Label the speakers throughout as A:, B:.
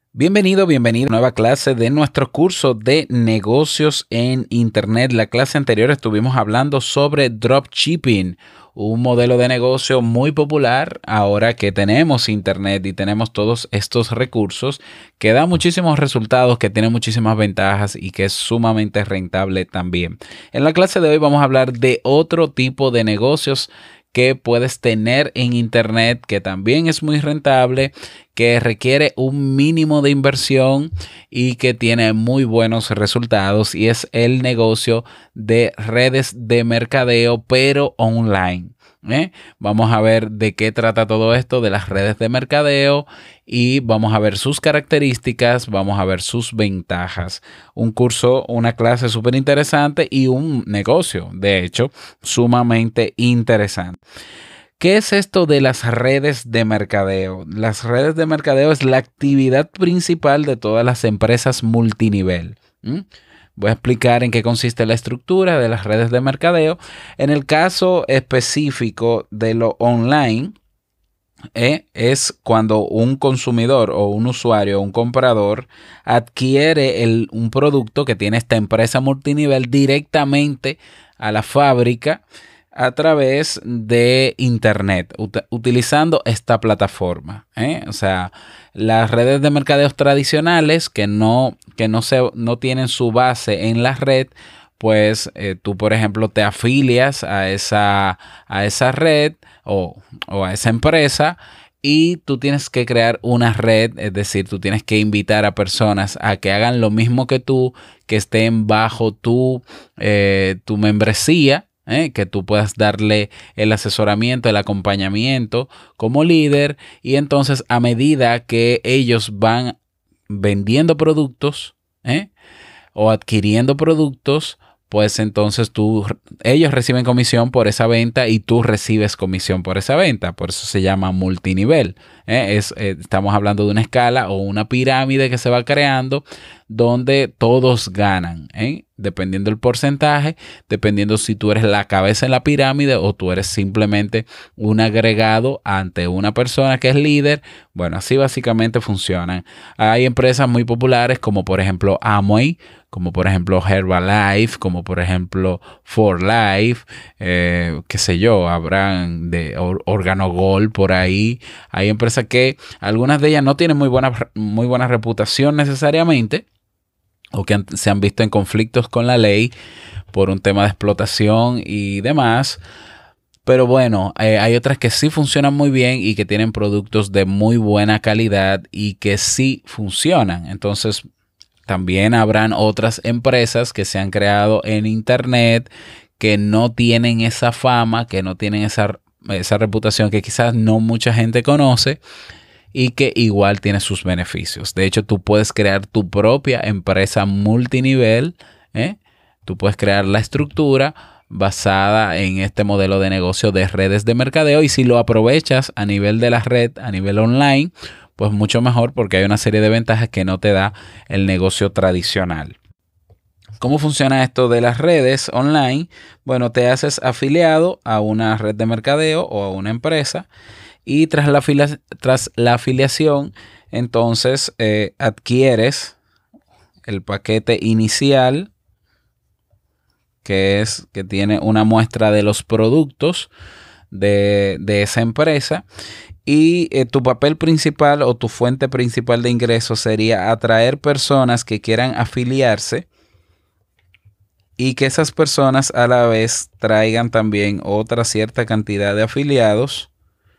A: Bienvenido, bienvenido a una nueva clase de nuestro curso de negocios en Internet. La clase anterior estuvimos hablando sobre dropshipping, un modelo de negocio muy popular ahora que tenemos Internet y tenemos todos estos recursos que da muchísimos resultados, que tiene muchísimas ventajas y que es sumamente rentable también. En la clase de hoy vamos a hablar de otro tipo de negocios que puedes tener en Internet, que también es muy rentable, que requiere un mínimo de inversión y que tiene muy buenos resultados, y es el negocio de redes de mercadeo, pero online. Vamos a ver de qué trata todo esto de las redes de mercadeo y vamos a ver sus características, vamos a ver sus ventajas. Un curso, una clase súper interesante y un negocio, de hecho, sumamente interesante. ¿Qué es esto de las redes de mercadeo? Las redes de mercadeo es la actividad principal de todas las empresas multinivel. Voy a explicar en qué consiste la estructura de las redes de mercadeo. En el caso específico de lo online, es cuando un consumidor o un usuario o un comprador adquiere un producto que tiene esta empresa multinivel directamente a la fábrica a través de Internet, utilizando esta plataforma. O sea, las redes de mercadeos tradicionales que no tienen su base en la red, pues tú, por ejemplo, te afilias a esa red o a esa empresa y tú tienes que crear una red, es decir, tú tienes que invitar a personas a que hagan lo mismo que tú, que estén bajo tu membresía. Que tú puedas darle el asesoramiento, el acompañamiento como líder, y entonces a medida que ellos van vendiendo productos o adquiriendo productos, pues entonces ellos reciben comisión por esa venta y tú recibes comisión por esa venta. Por eso se llama multinivel. Estamos hablando de una escala o una pirámide que se va creando donde todos ganan, dependiendo del porcentaje, dependiendo si tú eres la cabeza en la pirámide o tú eres simplemente un agregado ante una persona que es líder. Bueno, así básicamente funcionan. Hay empresas muy populares como por ejemplo Amway, como por ejemplo Herbalife, como por ejemplo For Life, qué sé yo, habrán de Organogol por ahí. Hay empresas que algunas de ellas no tienen muy buena reputación necesariamente, o que se han visto en conflictos con la ley por un tema de explotación y demás. Pero bueno, hay otras que sí funcionan muy bien y que tienen productos de muy buena calidad y que sí funcionan. Entonces, también habrán otras empresas que se han creado en Internet que no tienen esa fama, que no tienen esa reputación, que quizás no mucha gente conoce y que igual tiene sus beneficios. De hecho, tú puedes crear tu propia empresa multinivel. Tú puedes crear la estructura basada en este modelo de negocio de redes de mercadeo, y si lo aprovechas a nivel de la red, a nivel online, pues mucho mejor, porque hay una serie de ventajas que no te da el negocio tradicional. ¿Cómo funciona esto de las redes online? Bueno, te haces afiliado a una red de mercadeo o a una empresa, y tras la afiliación, entonces adquieres el paquete inicial, que tiene una muestra de los productos de esa empresa. Y tu papel principal o tu fuente principal de ingresos sería atraer personas que quieran afiliarse, y que esas personas a la vez traigan también otra cierta cantidad de afiliados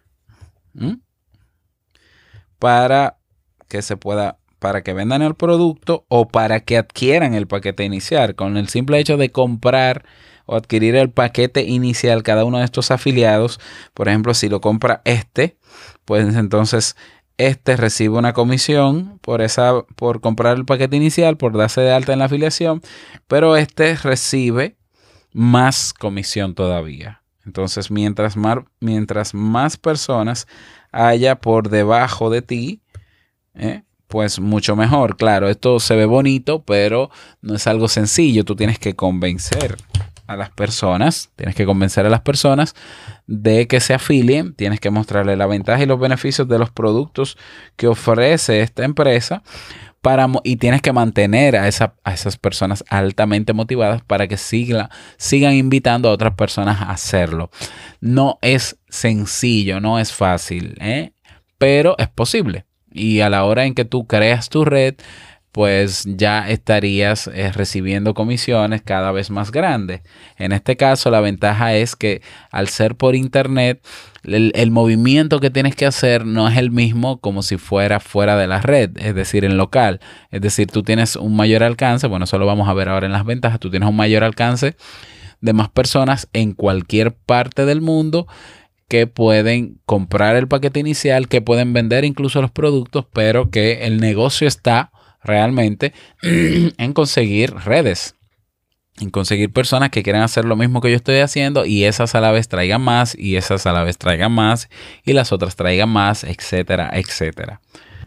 A: para que vendan el producto o para que adquieran el paquete inicial. Con el simple hecho de comprar o adquirir el paquete inicial, cada uno de estos afiliados, por ejemplo, si lo compra pues entonces recibe una comisión por comprar el paquete inicial, por darse de alta en la afiliación, pero recibe más comisión todavía. Entonces, mientras más personas haya por debajo de ti, pues mucho mejor. Claro, esto se ve bonito, pero no es algo sencillo. Tú tienes que convencer a las personas, tienes que convencer a las personas de que se afilien, tienes que mostrarle la ventaja y los beneficios de los productos que ofrece esta empresa y tienes que mantener a esas personas altamente motivadas para que sigan invitando a otras personas a hacerlo. No es sencillo, no es fácil, pero es posible. Y a la hora en que tú creas tu red, pues ya estarías recibiendo comisiones cada vez más grandes. En este caso, la ventaja es que al ser por internet, el movimiento que tienes que hacer no es el mismo como si fuera fuera de la red, es decir, en local. Es decir, tú tienes un mayor alcance, bueno, eso lo vamos a ver ahora en las ventajas, tú tienes un mayor alcance de más personas en cualquier parte del mundo que pueden comprar el paquete inicial, que pueden vender incluso los productos, pero que el negocio está realmente en conseguir redes, en conseguir personas que quieran hacer lo mismo que yo estoy haciendo y esas a la vez traigan más y esas a la vez traigan más y las otras traigan más, etcétera, etcétera.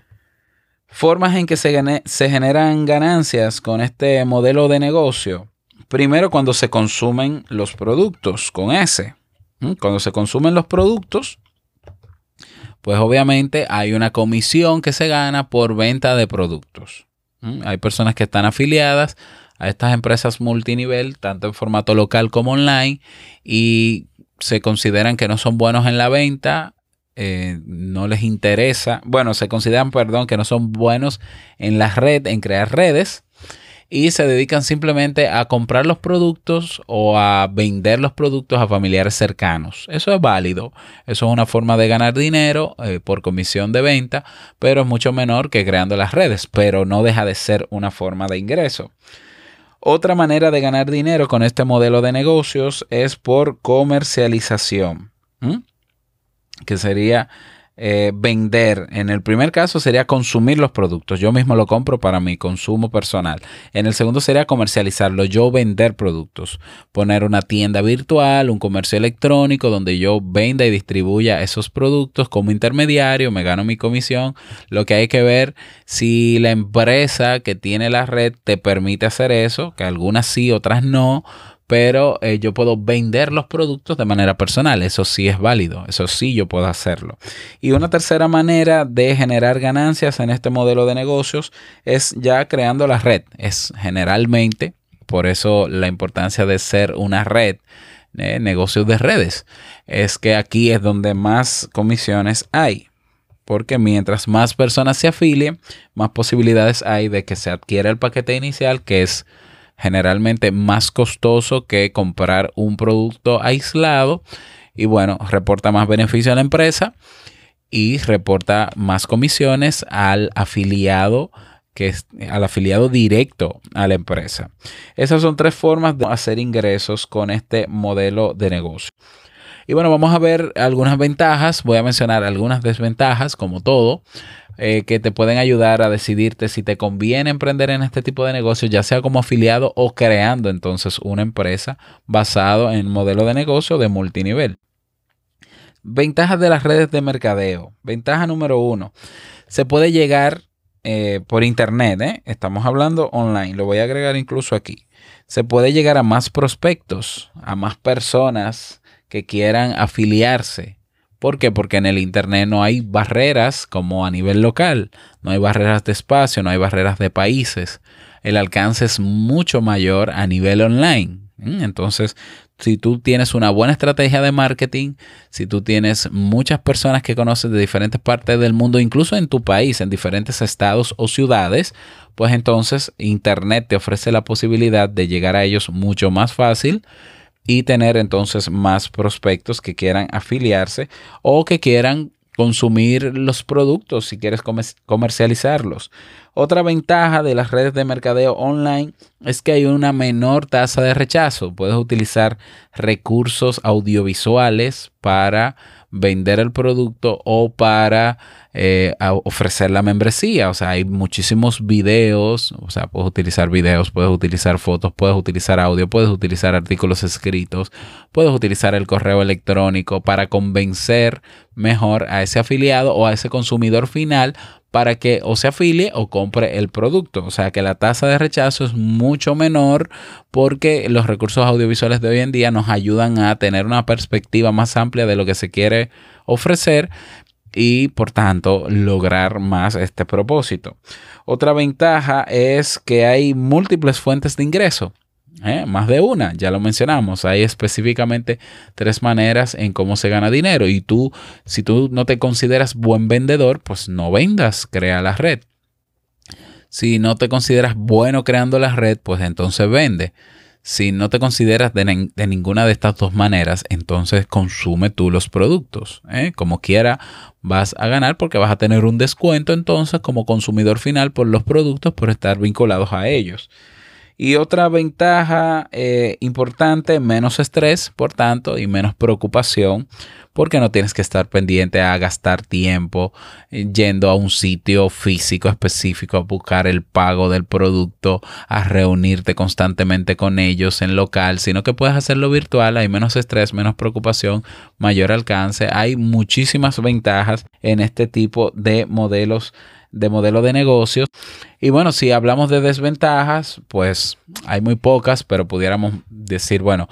A: Formas en que se generan ganancias con este modelo de negocio. Primero, cuando se consumen los productos con S. Cuando se consumen los productos, pues obviamente hay una comisión que se gana por venta de productos. Hay personas que están afiliadas a estas empresas multinivel, tanto en formato local como online, y se consideran que no son buenos en la venta, no les interesa. Bueno, se consideran, que no son buenos en la red, en crear redes, y se dedican simplemente a comprar los productos o a vender los productos a familiares cercanos. Eso es válido. Eso es una forma de ganar dinero por comisión de venta, pero es mucho menor que creando las redes, pero no deja de ser una forma de ingreso. Otra manera de ganar dinero con este modelo de negocios es por comercialización, que sería vender. En el primer caso sería consumir los productos. Yo mismo lo compro para mi consumo personal. En el segundo sería comercializarlo. Yo vender productos. Poner una tienda virtual, un comercio electrónico donde yo venda y distribuya esos productos como intermediario. Me gano mi comisión. Lo que hay que ver si la empresa que tiene la red te permite hacer eso, que algunas sí, otras no. Pero yo puedo vender los productos de manera personal. Eso sí es válido. Eso sí yo puedo hacerlo. Y una tercera manera de generar ganancias en este modelo de negocios es ya creando la red. Es generalmente, por eso la importancia de ser una red, negocios de redes, es que aquí es donde más comisiones hay. Porque mientras más personas se afilien, más posibilidades hay de que se adquiera el paquete inicial, que es generalmente más costoso que comprar un producto aislado, y bueno, reporta más beneficio a la empresa y reporta más comisiones al afiliado directo a la empresa. Esas son tres formas de hacer ingresos con este modelo de negocio. Y bueno, vamos a ver algunas ventajas. Voy a mencionar algunas desventajas, como todo, que te pueden ayudar a decidirte si te conviene emprender en este tipo de negocios, ya sea como afiliado o creando entonces una empresa basado en modelo de negocio de multinivel. Ventajas de las redes de mercadeo. Ventaja número 1. Se puede llegar por internet, estamos hablando online, lo voy a agregar incluso aquí. Se puede llegar a más prospectos, a más personas que quieran afiliarse. ¿Por qué? Porque en el internet no hay barreras como a nivel local, no hay barreras de espacio, no hay barreras de países. El alcance es mucho mayor a nivel online. Entonces, si tú tienes una buena estrategia de marketing, si tú tienes muchas personas que conoces de diferentes partes del mundo, incluso en tu país, en diferentes estados o ciudades, pues entonces internet te ofrece la posibilidad de llegar a ellos mucho más fácil y tener entonces más prospectos que quieran afiliarse o que quieran consumir los productos si quieres comercializarlos. Otra ventaja de las redes de mercadeo online es que hay una menor tasa de rechazo. Puedes utilizar recursos audiovisuales para vender el producto o para ofrecer la membresía. O sea, hay muchísimos videos. O sea, puedes utilizar videos, puedes utilizar fotos, puedes utilizar audio, puedes utilizar artículos escritos, puedes utilizar el correo electrónico para convencer mejor a ese afiliado o a ese consumidor final para que o se afilie o compre el producto. O sea que la tasa de rechazo es mucho menor porque los recursos audiovisuales de hoy en día nos ayudan a tener una perspectiva más amplia de lo que se quiere ofrecer y por tanto lograr más este propósito. Otra ventaja es que hay múltiples fuentes de ingreso. Más de una, ya lo mencionamos. Hay específicamente 3 maneras en cómo se gana dinero. Y si tú no te consideras buen vendedor, pues no vendas, crea la red. Si no te consideras bueno creando la red, pues entonces vende. Si no te consideras de ninguna de estas 2 maneras, entonces consume tú los productos. Como quiera vas a ganar porque vas a tener un descuento entonces como consumidor final por los productos por estar vinculados a ellos. Y otra ventaja importante, menos estrés, por tanto, y menos preocupación, porque no tienes que estar pendiente a gastar tiempo yendo a un sitio físico específico a buscar el pago del producto, a reunirte constantemente con ellos en local, sino que puedes hacerlo virtual. Hay menos estrés, menos preocupación, mayor alcance. Hay muchísimas ventajas en este tipo de modelo de negocios. Y bueno, si hablamos de desventajas, pues hay muy pocas, pero pudiéramos decir, bueno,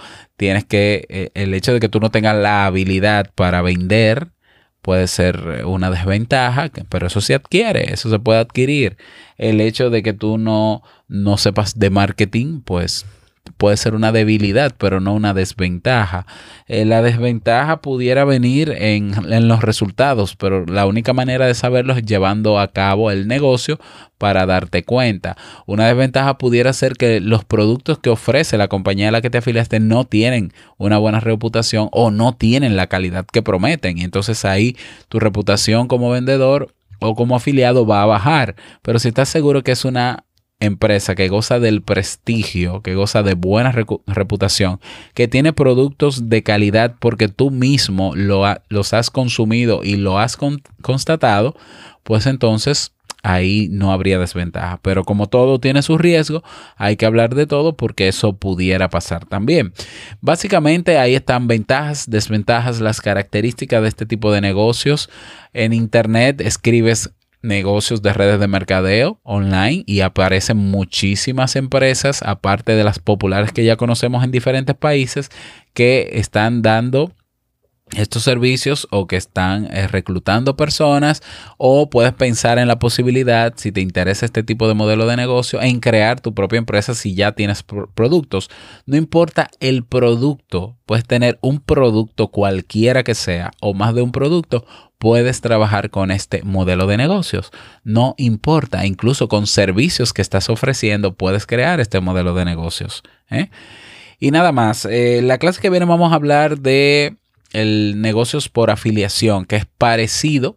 A: el hecho de que tú no tengas la habilidad para vender puede ser una desventaja, pero eso se adquiere, eso se puede adquirir. El hecho de que tú no sepas de marketing, pues puede ser una debilidad, pero no una desventaja. La desventaja pudiera venir en los resultados, pero la única manera de saberlo es llevando a cabo el negocio para darte cuenta. Una desventaja pudiera ser que los productos que ofrece la compañía a la que te afiliaste no tienen una buena reputación o no tienen la calidad que prometen. Y entonces ahí tu reputación como vendedor o como afiliado va a bajar. Pero si estás seguro que es una empresa que goza del prestigio, que goza de buena reputación, que tiene productos de calidad porque tú mismo los has consumido y lo has constatado, pues entonces ahí no habría desventaja. Pero como todo tiene su riesgo, hay que hablar de todo porque eso pudiera pasar también. Básicamente ahí están ventajas, desventajas, las características de este tipo de negocios. En Internet escribes negocios de redes de mercadeo online y aparecen muchísimas empresas, aparte de las populares que ya conocemos en diferentes países, que están dando estos servicios o que están reclutando personas, o puedes pensar en la posibilidad, si te interesa este tipo de modelo de negocio, en crear tu propia empresa si ya tienes productos. No importa el producto, puedes tener un producto cualquiera que sea o más de un producto, puedes trabajar con este modelo de negocios. No importa, incluso con servicios que estás ofreciendo puedes crear este modelo de negocios. Y nada más, la clase que viene vamos a hablar de el negocios por afiliación, que es parecido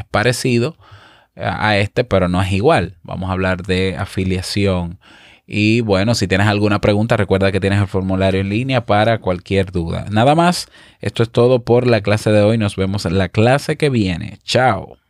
A: a este, pero no es igual. Vamos a hablar de afiliación. Y bueno, si tienes alguna pregunta, recuerda que tienes el formulario en línea para cualquier duda. Nada más, esto es todo por la clase de hoy. Nos vemos en la clase que viene. Chao.